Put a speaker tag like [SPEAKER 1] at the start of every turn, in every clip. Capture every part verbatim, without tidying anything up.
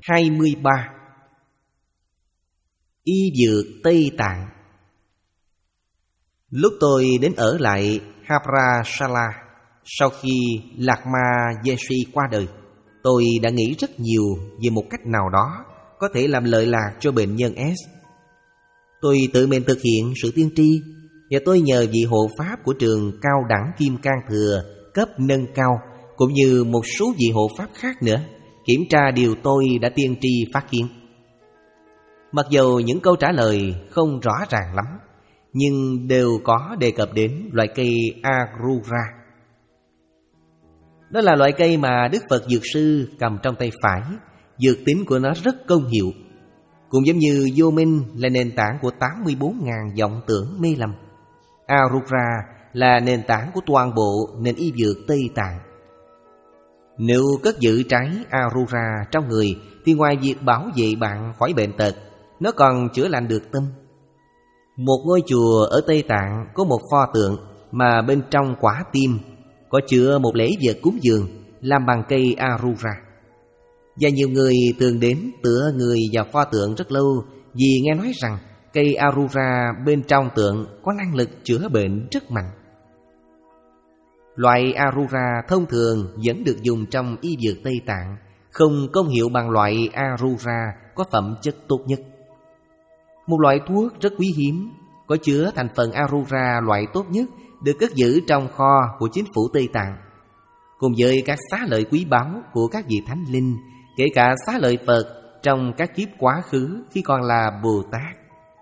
[SPEAKER 1] hai mươi ba. Y dược Tây Tạng. Lúc tôi đến ở lại Habrashala sau khi Lakma Yeshi qua đời, tôi đã nghĩ rất nhiều về một cách nào đó có thể làm lợi lạc cho bệnh nhân S. Tôi tự mình thực hiện sự tiên tri, và tôi nhờ vị hộ pháp của trường cao đẳng Kim Cang Thừa cấp nâng cao, cũng như một số vị hộ pháp khác nữa, kiểm tra điều tôi đã tiên tri phát hiện. Mặc dù những câu trả lời không rõ ràng lắm, nhưng đều có đề cập đến loại cây Arura. Đó là loại cây mà Đức Phật Dược Sư cầm trong tay phải. Dược tính của nó rất công hiệu, cũng giống như vô minh là nền tảng của tám mươi bốn nghìn vọng tưởng mê lầm. Arura là nền tảng của toàn bộ nền y dược Tây Tạng. Nếu cất giữ trái Arura trong người thì ngoài việc bảo vệ bạn khỏi bệnh tật, nó còn chữa lành được tâm. Một ngôi chùa ở Tây Tạng có một pho tượng mà bên trong quả tim có chứa một lễ vật cúng dường làm bằng cây Arura. Và nhiều người thường đến tựa người vào pho tượng rất lâu vì nghe nói rằng cây Arura bên trong tượng có năng lực chữa bệnh rất mạnh. Loại Arura thông thường vẫn được dùng trong y dược Tây Tạng, không công hiệu bằng loại Arura có phẩm chất tốt nhất. Một loại thuốc rất quý hiếm, có chứa thành phần Arura loại tốt nhất, được cất giữ trong kho của chính phủ Tây Tạng, cùng với các xá lợi quý báu của các vị thánh linh, kể cả xá lợi Phật trong các kiếp quá khứ khi còn là Bồ Tát.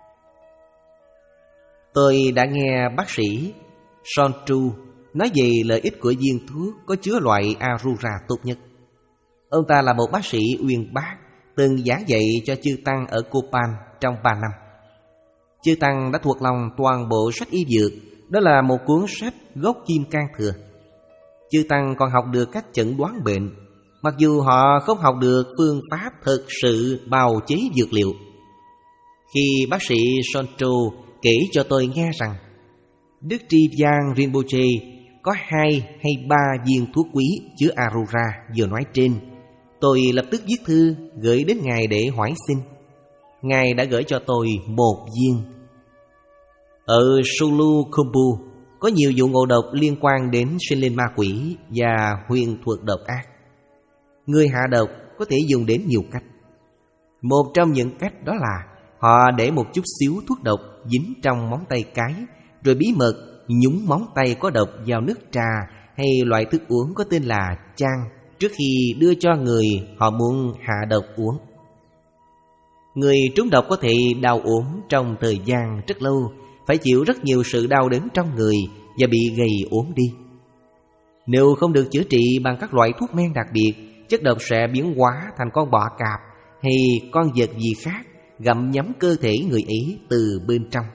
[SPEAKER 1] Tôi đã nghe bác sĩ Sontru nói về lợi ích của viên thuốc có chứa loại Arura tốt nhất. Ông ta là một bác sĩ uyên bác, từng giảng dạy cho chư tăng ở Copan trong ba năm. Chư tăng đã thuộc lòng toàn bộ sách y dược, đó là một cuốn sách gốc Kim Cang Thừa. Chư tăng còn học được cách chẩn đoán bệnh, mặc dù họ không học được phương pháp thực sự bào chế dược liệu. Khi bác sĩ Sontru kể cho tôi nghe rằng Đức Tri Giang Rinpoche có hai hay ba viên thuốc quý chứa Arura vừa nói trên, tôi lập tức viết thư gửi đến Ngài để hỏi xin. Ngài đã gửi cho tôi một viên. Ở Sulukhumbu có nhiều vụ ngộ độc liên quan đến sinh linh ma quỷ và huyền thuật độc ác. Người hạ độc có thể dùng đến nhiều cách. Một trong những cách đó là họ để một chút xíu thuốc độc dính trong móng tay cái, rồi bí mật nhúng móng tay có độc vào nước trà hay loại thức uống có tên là chang trước khi đưa cho người họ muốn hạ độc uống. Người trúng độc có thể đau ốm trong thời gian rất lâu, phải chịu rất nhiều sự đau đớn trong người và bị gầy ốm đi. Nếu không được chữa trị bằng các loại thuốc men đặc biệt, chất độc sẽ biến hóa thành con bọ cạp hay con vật gì khác gặm nhấm cơ thể người ấy từ bên trong.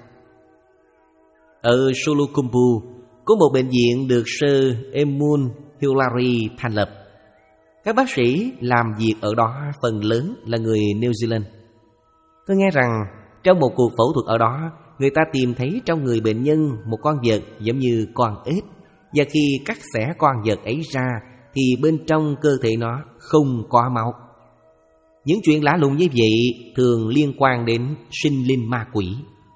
[SPEAKER 1] Ở Sulukhumbu có một bệnh viện được Sir Emun Hillary thành lập. Các bác sĩ làm việc ở đó phần lớn là người New Zealand. Tôi nghe rằng trong một cuộc phẫu thuật ở đó, người ta tìm thấy trong người bệnh nhân một con vật giống như con ếch, và khi cắt xẻ con vật ấy ra thì bên trong cơ thể nó không có máu. Những chuyện lạ lùng như vậy thường liên quan đến sinh linh ma quỷ.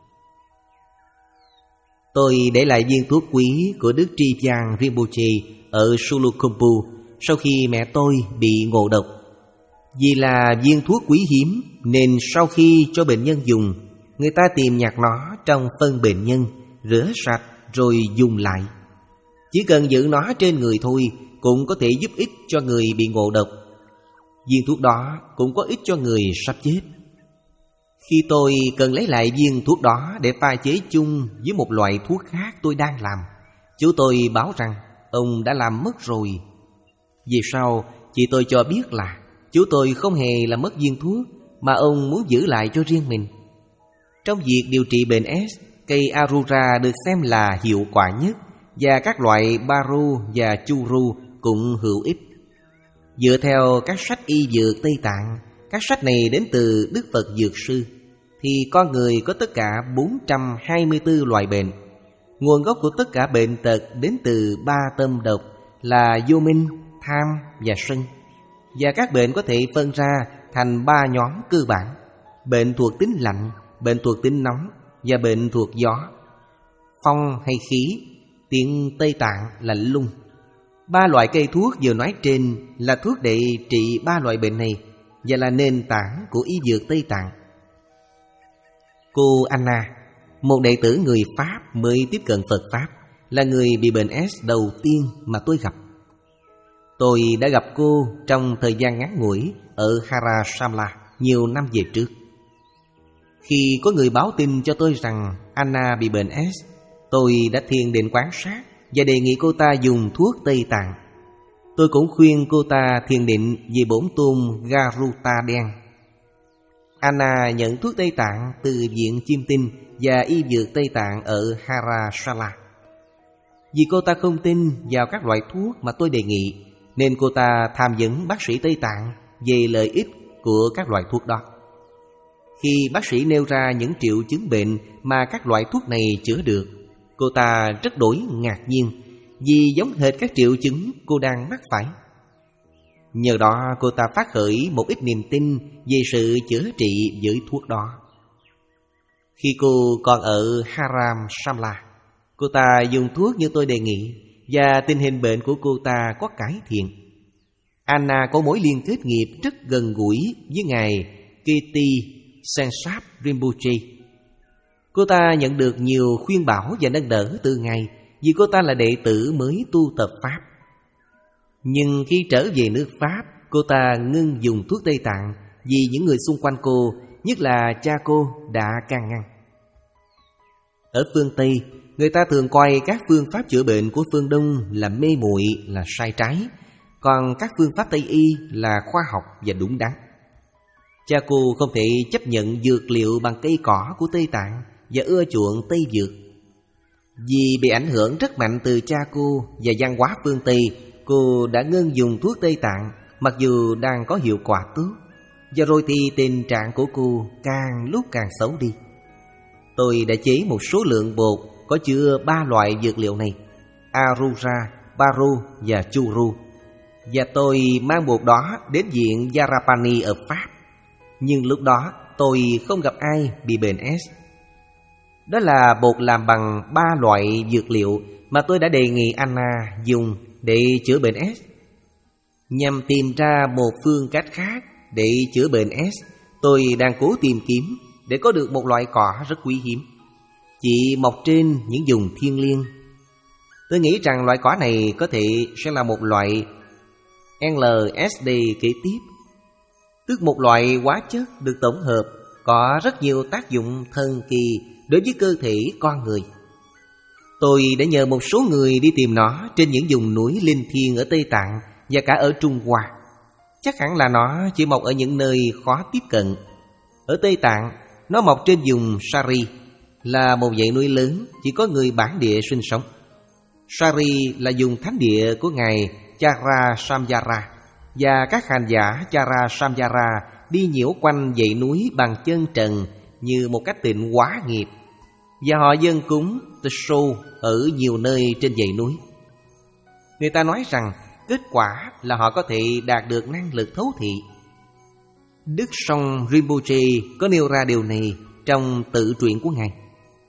[SPEAKER 1] Tôi để lại viên thuốc quý của Đức Tri Giang Rinpoche ở Sulukhumbu sau khi mẹ tôi bị ngộ độc. Vì là viên thuốc quý hiếm nên sau khi cho bệnh nhân dùng, người ta tìm nhặt nó trong phân bệnh nhân, rửa sạch rồi dùng lại. Chỉ cần giữ nó trên người thôi cũng có thể giúp ích cho người bị ngộ độc. Viên thuốc đó cũng có ích cho người sắp chết. Khi tôi cần lấy lại viên thuốc đó để pha chế chung với một loại thuốc khác tôi đang làm, chú tôi báo rằng ông đã làm mất rồi. Về sau, chị tôi cho biết là chú tôi không hề làm mất viên thuốc, mà ông muốn giữ lại cho riêng mình. Trong việc điều trị bệnh S, cây Arura được xem là hiệu quả nhất, và các loại Baru và Churu cũng hữu ích. Dựa theo các sách y dược Tây Tạng, các sách này đến từ Đức Phật Dược Sư, thì con người có tất cả bốn trăm hai mươi tư loại bệnh. Nguồn gốc của tất cả bệnh tật đến từ ba tâm độc là vô minh, tham và sân. Và các bệnh có thể phân ra thành ba nhóm cơ bản: bệnh thuộc tính lạnh, bệnh thuộc tính nóng và bệnh thuộc gió. Phong hay khí, tiếng Tây Tạng là lung. Ba loại cây thuốc vừa nói trên là thuốc để trị ba loại bệnh này và là nền tảng của y dược Tây Tạng. Cô Anna, một đệ tử người Pháp mới tiếp cận Phật Pháp, là người bị bệnh S đầu tiên mà tôi gặp. Tôi đã gặp cô trong thời gian ngắn ngủi ở Harasamla nhiều năm về trước. Khi có người báo tin cho tôi rằng Anna bị bệnh S, tôi đã thiền định quan sát và đề nghị cô ta dùng thuốc Tây Tạng. Tôi cũng khuyên cô ta thiền định về bổn tôn Garuta đen. Anna nhận thuốc Tây Tạng từ viện Chiêm Tinh và y dược Tây Tạng ở Harasala. Vì cô ta không tin vào các loại thuốc mà tôi đề nghị, nên cô ta tham vấn bác sĩ Tây Tạng về lợi ích của các loại thuốc đó. Khi bác sĩ nêu ra những triệu chứng bệnh mà các loại thuốc này chữa được, cô ta rất đổi ngạc nhiên, vì giống hệt các triệu chứng cô đang mắc phải. Nhờ đó cô ta phát khởi một ít niềm tin về sự chữa trị với thuốc đó. Khi cô còn ở Haram Samla, cô ta dùng thuốc như tôi đề nghị và tình hình bệnh của cô ta có cải thiện. Anna có mối liên kết nghiệp rất gần gũi với ngài Kirti Sensap Rinpoche. Cô ta nhận được nhiều khuyên bảo và nâng đỡ từ ngài vì cô ta là đệ tử mới tu tập Pháp. Nhưng khi trở về nước Pháp, cô ta ngưng dùng thuốc Tây Tạng vì những người xung quanh cô, nhất là cha cô, đã can ngăn. Ở phương Tây, người ta thường coi các phương pháp chữa bệnh của phương Đông là mê muội, là sai trái, còn các phương pháp Tây y là khoa học và đúng đắn. Cha cô không thể chấp nhận dược liệu bằng cây cỏ của Tây Tạng và ưa chuộng Tây dược. Vì bị ảnh hưởng rất mạnh từ cha cô và văn hóa phương Tây, cô đã ngưng dùng thuốc Tây Tạng mặc dù đang có hiệu quả tốt. Và rồi thì tình trạng của cô càng lúc càng xấu đi. Tôi đã chế một số lượng bột có chứa ba loại dược liệu này: Arura, Baru và Churu. Và tôi mang bột đó đến viện Yarapani ở Pháp. Nhưng lúc đó tôi không gặp ai bị bệnh S. Đó là bột làm bằng ba loại dược liệu mà tôi đã đề nghị Anna dùng để chữa bệnh S. Nhằm tìm ra một phương cách khác để chữa bệnh S, tôi đang cố tìm kiếm để có được một loại cỏ rất quý hiếm, chỉ mọc trên những vùng thiêng liêng. Tôi nghĩ rằng loại cỏ này có thể sẽ là một loại lờ ét đê kế tiếp, tức một loại hóa chất được tổng hợp có rất nhiều tác dụng thần kỳ đối với cơ thể con người. Tôi đã nhờ một số người đi tìm nó trên những vùng núi linh thiêng ở Tây Tạng và cả ở Trung Hoa. Chắc hẳn là nó chỉ mọc ở những nơi khó tiếp cận. Ở Tây Tạng, nó mọc trên vùng Sari, là một dãy núi lớn chỉ có người bản địa sinh sống. Sari là vùng thánh địa của ngài Chara Samyara, và các hành giả Chara Samyara đi nhiễu quanh dãy núi bằng chân trần như một cách tịnh hóa nghiệp, và họ dâng cúng Teshô ở nhiều nơi trên dãy núi. Người ta nói rằng kết quả là họ có thể đạt được năng lực thấu thị. Đức Song Rinpoche có nêu ra điều này trong tự truyện của ngài.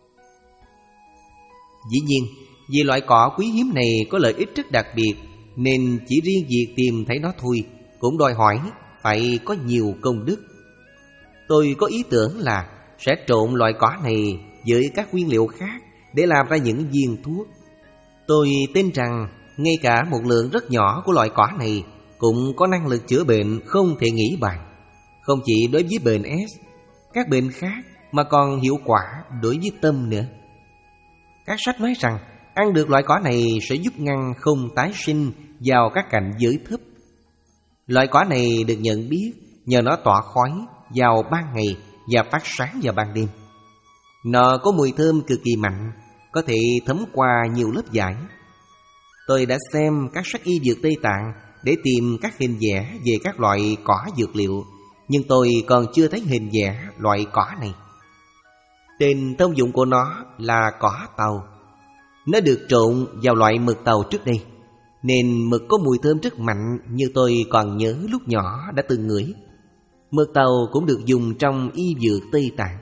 [SPEAKER 1] Dĩ nhiên, vì loại cỏ quý hiếm này có lợi ích rất đặc biệt, nên chỉ riêng việc tìm thấy nó thôi cũng đòi hỏi phải có nhiều công đức. Tôi có ý tưởng là sẽ trộn loại cỏ này với các nguyên liệu khác để làm ra những viên thuốc. Tôi tin rằng ngay cả một lượng rất nhỏ của loại cỏ này cũng có năng lực chữa bệnh không thể nghĩ bàn. Không chỉ đối với bệnh S, các bệnh khác, mà còn hiệu quả đối với tâm nữa. Các sách nói rằng ăn được loại cỏ này sẽ giúp ngăn không tái sinh vào các cảnh giới thấp. Loại cỏ này được nhận biết nhờ nó tỏa khói vào ban ngày và phát sáng vào ban đêm. Nó có mùi thơm cực kỳ mạnh, có thể thấm qua nhiều lớp vải. Tôi đã xem các sách y dược Tây Tạng để tìm các hình vẽ về các loại cỏ dược liệu, nhưng tôi còn chưa thấy hình vẽ loại cỏ này. Tên thông dụng của nó là cỏ tàu. Nó được trộn vào loại mực tàu trước đây, nên mực có mùi thơm rất mạnh như tôi còn nhớ lúc nhỏ đã từng ngửi. Mật tàu cũng được dùng trong y dược Tây Tạng.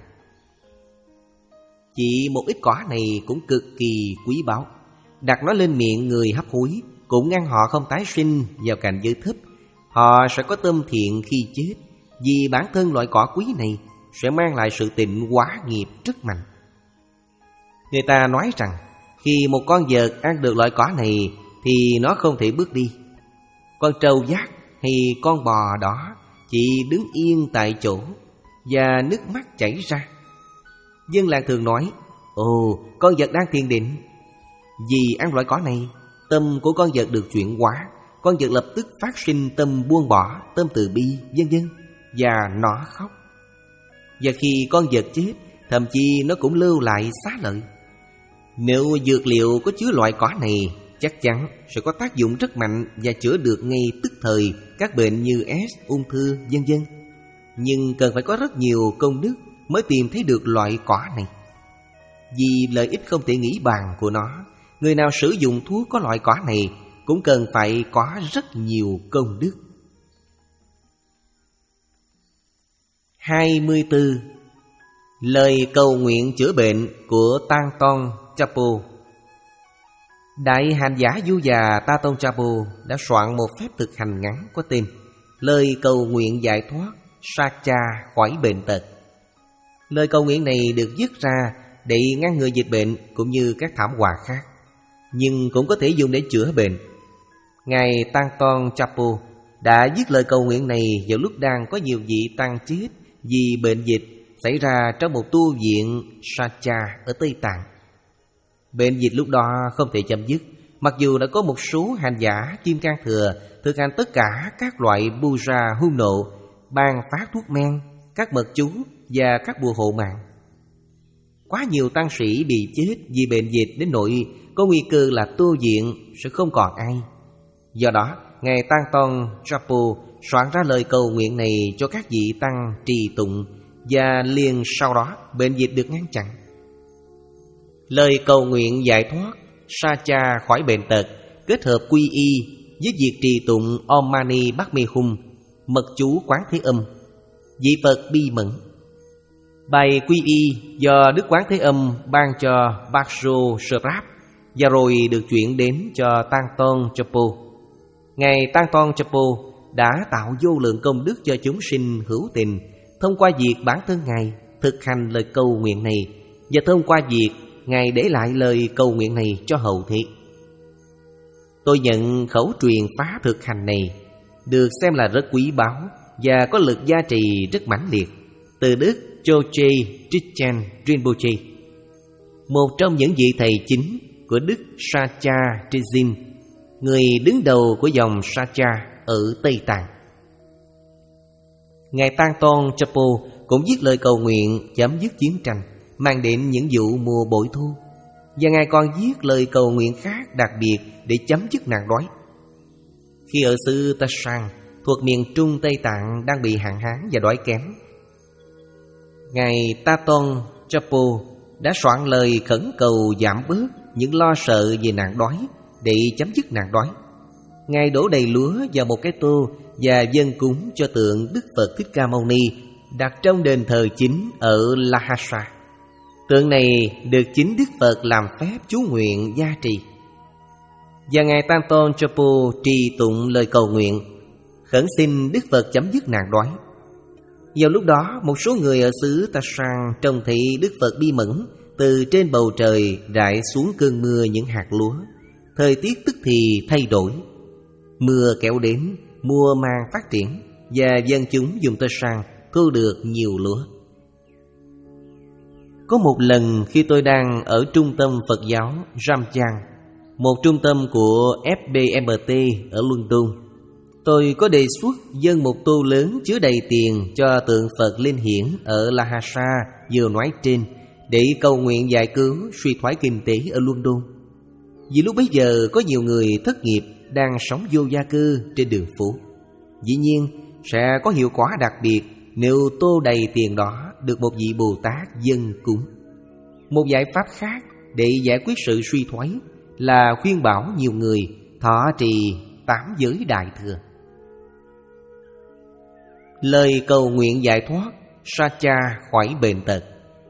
[SPEAKER 1] Chỉ một ít cỏ này cũng cực kỳ quý báu. Đặt nó lên miệng người hấp hối cũng ngăn họ không tái sinh vào cảnh giới thấp. Họ sẽ có tâm thiện khi chết, vì bản thân loại cỏ quý này sẽ mang lại sự tịnh hóa nghiệp rất mạnh. Người ta nói rằng khi một con vật ăn được loại cỏ này thì nó không thể bước đi. Con trâu dác hay con bò đó chỉ đứng yên tại chỗ và nước mắt chảy ra. Dân làng thường nói: ồ, con vật đang thiền định. Vì ăn loại cỏ này, tâm của con vật được chuyển hóa, con vật lập tức phát sinh tâm buông bỏ, tâm từ bi, vân vân, và nó khóc. Và khi con vật chết, thậm chí nó cũng lưu lại xá lợi. Nếu dược liệu có chứa loại cỏ này, chắc chắn sẽ có tác dụng rất mạnh và chữa được ngay tức thời các bệnh như S, ung thư, vân vân. Nhưng cần phải có rất nhiều công đức mới tìm thấy được loại cỏ này. Vì lợi ích không thể nghĩ bàn của nó, người nào sử dụng thuốc có loại cỏ này cũng cần phải có rất nhiều công đức. hai mươi tư. Lời cầu nguyện chữa bệnh của Tanton Chapo. Đại hành giả Du già Tanton Chapo đã soạn một phép thực hành ngắn có tên Lời cầu nguyện giải thoát Sacha khỏi bệnh tật. Lời cầu nguyện này được viết ra để ngăn ngừa dịch bệnh cũng như các thảm họa khác, nhưng cũng có thể dùng để chữa bệnh. Ngài Tanton Chapo đã viết lời cầu nguyện này vào lúc đang có nhiều vị tăng chết vì bệnh dịch xảy ra trong một tu viện Sacha ở Tây Tạng. Bệnh dịch lúc đó không thể chấm dứt, mặc dù đã có một số hành giả Kim Cang Thừa thực hành tất cả các loại puja hung nộ, ban phát thuốc men, các mật chú và các bùa hộ mạng. Quá nhiều tăng sĩ bị chết vì bệnh dịch đến nỗi có nguy cơ là tu viện sẽ không còn ai. Do đó, Ngài Tanton Chapo soạn ra lời cầu nguyện này cho các vị tăng trì tụng, và liền sau đó bệnh dịch được ngăn chặn. Lời cầu nguyện giải thoát Sacha khỏi bệnh tật kết hợp quy y với việc trì tụng Om Mani Padme Hum, mật chú Quán Thế Âm, vị Phật bi mẫn. Bài quy y do Đức Quán Thế Âm ban cho Baksho Srap và rồi được chuyển đến cho Tanton Chapo. Ngài Tanton Chapo đã tạo vô lượng công đức cho chúng sinh hữu tình thông qua việc bản thân Ngài thực hành lời cầu nguyện này, và thông qua việc Ngài để lại lời cầu nguyện này cho hậu thế. Tôi nhận khẩu truyền pháp thực hành này được xem là rất quý báu và có lực gia trì rất mãnh liệt từ Đức Choche Trichan Rinpoche, một trong những vị thầy chính của Đức Sacha Trizin, người đứng đầu của dòng Sacha ở Tây Tạng. Ngài Tanton Chapo cũng viết lời cầu nguyện chấm dứt chiến tranh, mang đến những vụ mùa bội thu. Và Ngài còn viết lời cầu nguyện khác đặc biệt để chấm dứt nạn đói. Khi ở xứ Tasang thuộc miền Trung Tây Tạng đang bị hạn hán và đói kém, Ngài Tanton Chapo đã soạn lời khẩn cầu giảm bớt những lo sợ về nạn đói để chấm dứt nạn đói. Ngài đổ đầy lúa vào một cái tô và dâng cúng cho tượng Đức Phật Thích Ca Mâu Ni đặt trong đền thờ chính ở Lhasa. Tượng này được chính Đức Phật làm phép chú nguyện gia trì. Và Ngài Tanton Chapo trì tụng lời cầu nguyện khẩn xin Đức Phật chấm dứt nạn đói. Vào lúc đó, một số người ở xứ Tasang trông thấy Đức Phật bi mẫn từ trên bầu trời rải xuống cơn mưa những hạt lúa. Thời tiết tức thì thay đổi, mưa kéo đến, mùa màng phát triển, và dân chúng dùng Tasang thu được nhiều lúa. Có một lần khi tôi đang ở trung tâm Phật giáo Ramchang, một trung tâm của ép bê em tê ở London, tôi có đề xuất dâng một tô lớn chứa đầy tiền cho tượng Phật Linh Hiển ở Lhasa vừa nói trên, để cầu nguyện giải cứu suy thoái kinh tế ở London. Vì lúc bấy giờ có nhiều người thất nghiệp đang sống vô gia cư trên đường phố. Dĩ nhiên sẽ có hiệu quả đặc biệt nếu tô đầy tiền đó được một vị Bồ Tát dâng cúng. Một giải pháp khác để giải quyết sự suy thoái là khuyên bảo nhiều người thọ trì tám giới đại thừa. lời cầu nguyện giải thoát Satya khỏi bệnh tật.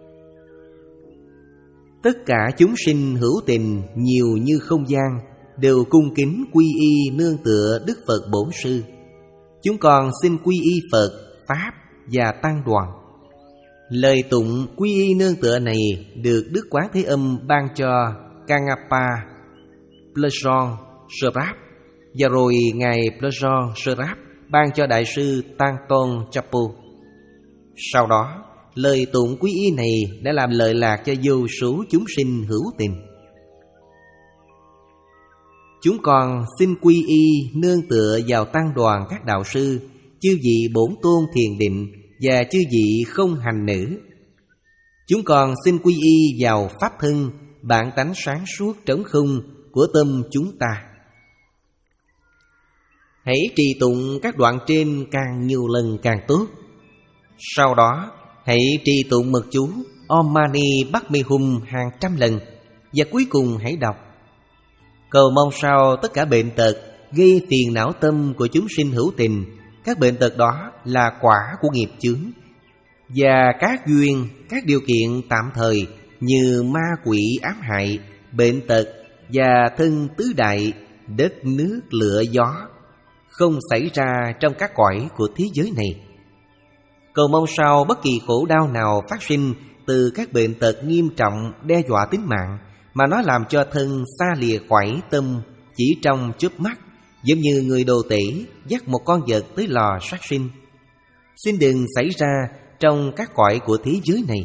[SPEAKER 1] Tất cả chúng sinh hữu tình nhiều như không gian đều cung kính quy y nương tựa Đức Phật Bổn Sư. Chúng con xin quy y Phật, Pháp và Tăng đoàn. Lời tụng quy y nương tựa này được Đức Quán Thế Âm ban cho Kangapa Plejon Srap, và rồi Ngài Plejon Srap ban cho Đại sư Tanton Chapu. Sau đó, lời tụng quy y này đã làm lợi lạc cho vô số chúng sinh hữu tình. Chúng con xin quy y nương tựa vào tăng đoàn các đạo sư, chư vị bổn tôn thiền định và chư vị không hành nữ. Chúng con xin quy y vào pháp thân, bản tánh sáng suốt trống không của tâm chúng ta. Hãy trì tụng các đoạn trên càng nhiều lần càng tốt. Sau đó, hãy trì tụng mật chú Om Mani Padme Hum hàng trăm lần. Và cuối cùng hãy đọc: cầu mong sao tất cả bệnh tật gây phiền não tâm của chúng sinh hữu tình, các bệnh tật đó là quả của nghiệp chướng, và các duyên, các điều kiện tạm thời như ma quỷ ám hại, bệnh tật và thân tứ đại, đất nước lửa gió không xảy ra trong các cõi của thế giới này. Cầu mong sao bất kỳ khổ đau nào phát sinh từ các bệnh tật nghiêm trọng đe dọa tính mạng, mà nó làm cho thân xa lìa khỏi tâm chỉ trong chớp mắt, giống như người đồ tể dắt một con vật tới lò sát sinh, xin đừng xảy ra trong các cõi của thế giới này.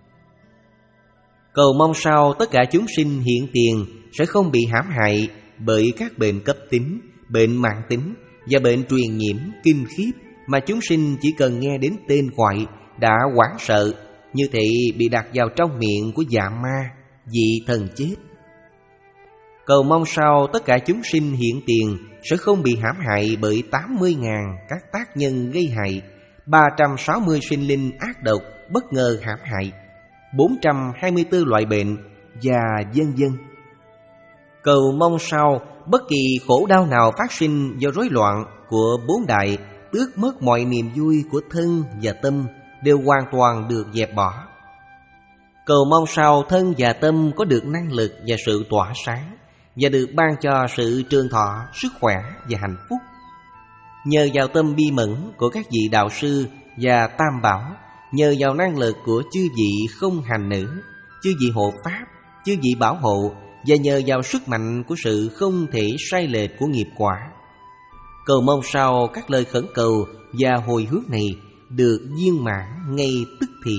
[SPEAKER 1] Cầu mong sao tất cả chúng sinh hiện tiền sẽ không bị hãm hại bởi các bệnh cấp tính, bệnh mãn tính và bệnh truyền nhiễm kinh khiếp mà chúng sinh chỉ cần nghe đến tên gọi đã hoảng sợ, như thể bị đặt vào trong miệng của dạ ma, vị thần chết. Cầu mong sao tất cả chúng sinh hiện tiền sẽ không bị hãm hại bởi tám mươi nghìn các tác nhân gây hại, ba trăm sáu mươi sinh linh ác độc bất ngờ hãm hại, bốn trăm hai mươi tư loại bệnh và vân vân. Cầu mong sao bất kỳ khổ đau nào phát sinh do rối loạn của bốn đại, tước mất mọi niềm vui của thân và tâm, đều hoàn toàn được dẹp bỏ. Cầu mong sao thân và tâm có được năng lực và sự tỏa sáng, và được ban cho sự trường thọ, sức khỏe và hạnh phúc. Nhờ vào tâm bi mẫn của các vị đạo sư và tam bảo, nhờ vào năng lực của chư vị không hành nữ, chư vị hộ pháp, chư vị bảo hộ, và nhờ vào sức mạnh của sự không thể sai lệch của nghiệp quả. Cầu mong sao các lời khẩn cầu và hồi hướng này được viên mãn ngay tức thì.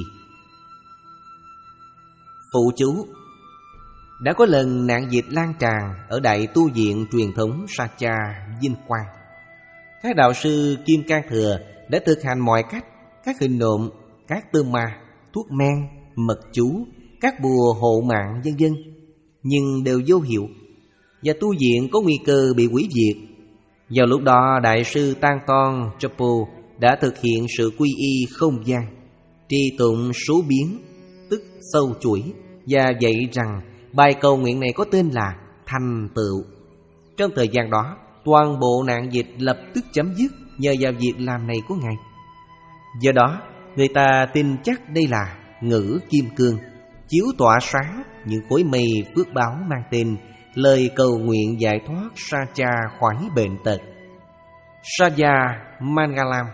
[SPEAKER 1] Phụ chú: đã có lần nạn dịch lan tràn ở đại tu viện truyền thống Satya Vinh Quang. Các đạo sư Kim Cang Thừa đã thực hành mọi cách, các hình nộm, các tơ ma, thuốc men, mật chú, các bùa hộ mạng vân vân, nhưng đều vô hiệu, và tu viện có nguy cơ bị hủy diệt. Vào lúc đó, Đại sư Tanton Chapu đã thực hiện sự quy y không gian, trì tụng số biến, tức sâu chuỗi, và dạy rằng bài cầu nguyện này có tên là thành tựu. Trong thời gian đó, toàn bộ nạn dịch lập tức chấm dứt nhờ vào việc làm này của Ngài. Do đó, người ta tin chắc đây là ngữ kim cương, chiếu tỏa sáng những khối mây phước báo mang tên lời cầu nguyện giải thoát Satya khỏi bệnh tật. Satya Mangalam.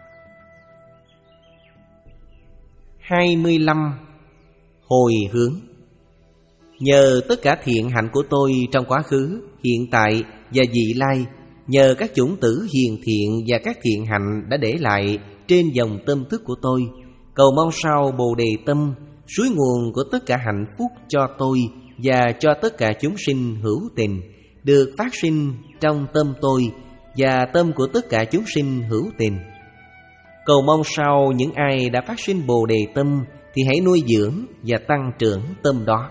[SPEAKER 1] hai mươi lăm. Hồi hướng. Nhờ tất cả thiện hạnh của tôi trong quá khứ, hiện tại và vị lai, nhờ các chủng tử hiền thiện và các thiện hạnh đã để lại trên dòng tâm thức của tôi, cầu mong sao Bồ Đề Tâm, suối nguồn của tất cả hạnh phúc cho tôi và cho tất cả chúng sinh hữu tình, được phát sinh trong tâm tôi và tâm của tất cả chúng sinh hữu tình. Cầu mong sao những ai đã phát sinh Bồ Đề Tâm thì hãy nuôi dưỡng và tăng trưởng tâm đó.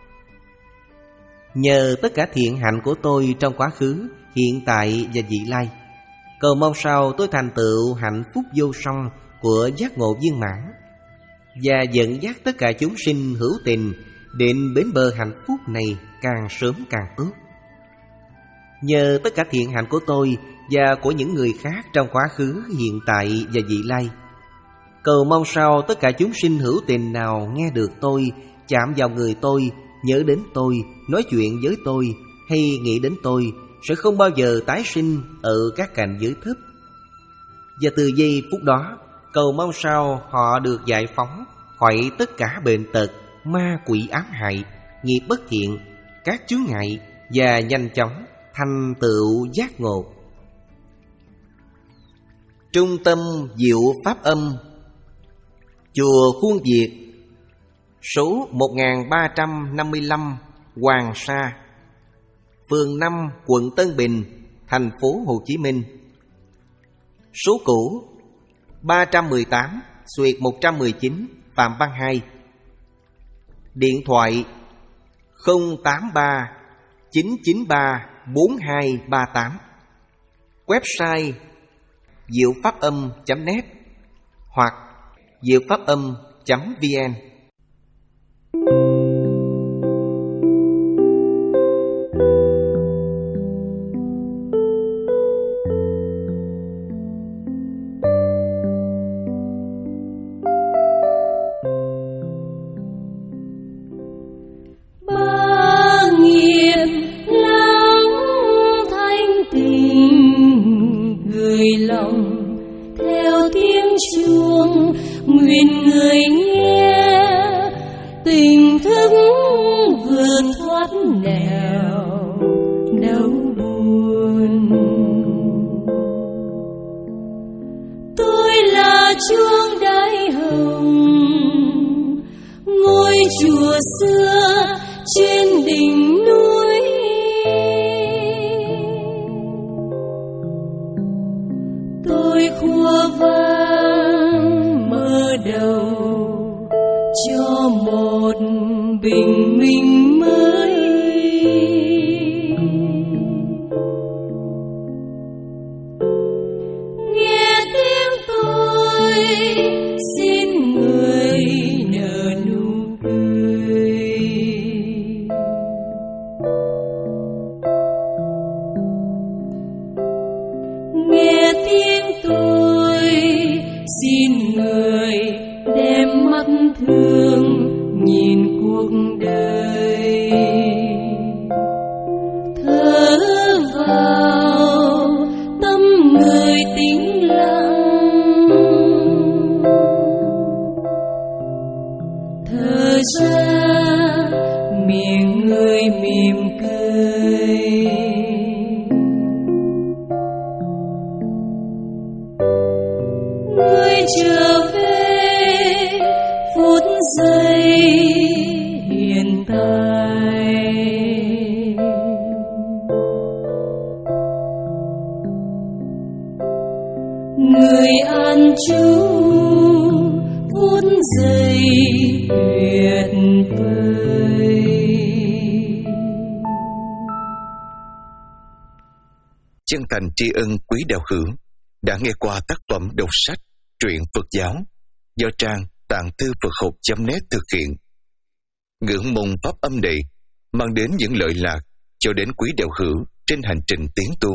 [SPEAKER 1] Nhờ tất cả thiện hạnh của tôi trong quá khứ, hiện tại và vị lai, cầu mong sao tôi thành tựu hạnh phúc vô song của giác ngộ viên mãn, và dẫn dắt tất cả chúng sinh hữu tình đến bến bờ hạnh phúc này càng sớm càng tốt. Nhờ tất cả thiện hạnh của tôi và của những người khác trong quá khứ, hiện tại và vị lai. Cầu mong sao tất cả chúng sinh hữu tình nào nghe được tôi, chạm vào người tôi, nhớ đến tôi, nói chuyện với tôi hay nghĩ đến tôi sẽ không bao giờ tái sinh ở các cảnh giới thấp. Và từ giây phút đó, cầu mong sao họ được giải phóng khỏi tất cả bệnh tật, ma quỷ ám hại, nghiệp bất thiện, các chướng ngại và nhanh chóng thành tựu giác ngộ. Trung tâm Diệu Pháp Âm, Chùa Khuôn Việt, số một nghìn ba trăm năm mươi lăm Hoàng Sa, phường năm, quận Tân Bình, thành phố Hồ Chí Minh. Số cũ ba trăm mười tám xuyệt một trăm mười chín Phạm Văn Hai. Điện thoại không tám ba chín chín ba bốn hai ba tám. Website diệu pháp âm chấm net hoặc diệu pháp âm chấm vn.
[SPEAKER 2] Chân thành tri ân quý đạo hữu đã nghe qua tác phẩm đọc sách truyện Phật giáo do trang tạng thư Phật học chấm net thực hiện. Ngưỡng mong pháp âm này mang đến những lợi lạc cho đến quý đạo hữu trên hành trình tiến tu.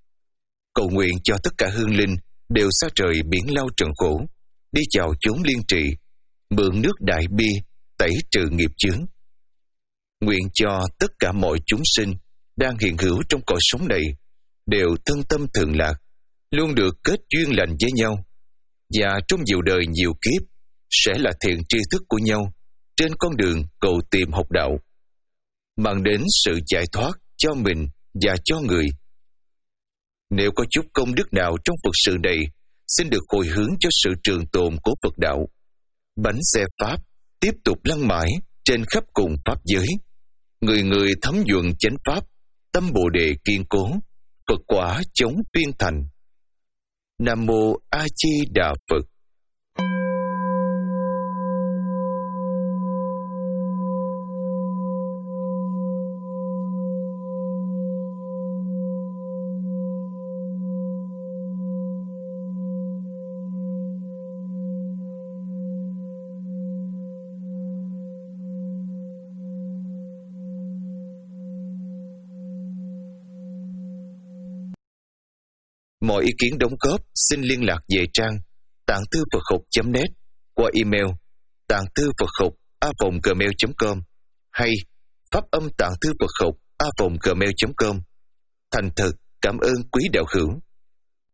[SPEAKER 2] Cầu nguyện cho tất cả hương linh đều xa trời biển lao trần khổ, đi vào chốn liên trì, mượn nước đại bi tẩy trừ nghiệp chướng. Nguyện cho tất cả mọi chúng sinh đang hiện hữu trong cõi sống này đều thân tâm thường lạc, luôn được kết duyên lành với nhau, và trong nhiều đời nhiều kiếp sẽ là thiện tri thức của nhau trên con đường cầu tìm học đạo, mang đến sự giải thoát cho mình và cho người. Nếu có chút công đức nào trong Phật sự này, xin được hồi hướng cho sự trường tồn của Phật đạo. Bánh xe Pháp tiếp tục lăn mãi trên khắp cùng Pháp giới. Người người thấm nhuận chánh Pháp, tâm Bồ Đề kiên cố, Phật quả chống phiên thành. Nam Mô A Di Đà Phật. Mọi ý kiến đóng góp xin liên lạc về trang tạng thư Phật học chấm net qua email tạng thư Phật học a vòng gmail chấm com hay pháp âm tạng thư Phật học a vòng gmail chấm com. Thành thật cảm ơn quý đạo hữu.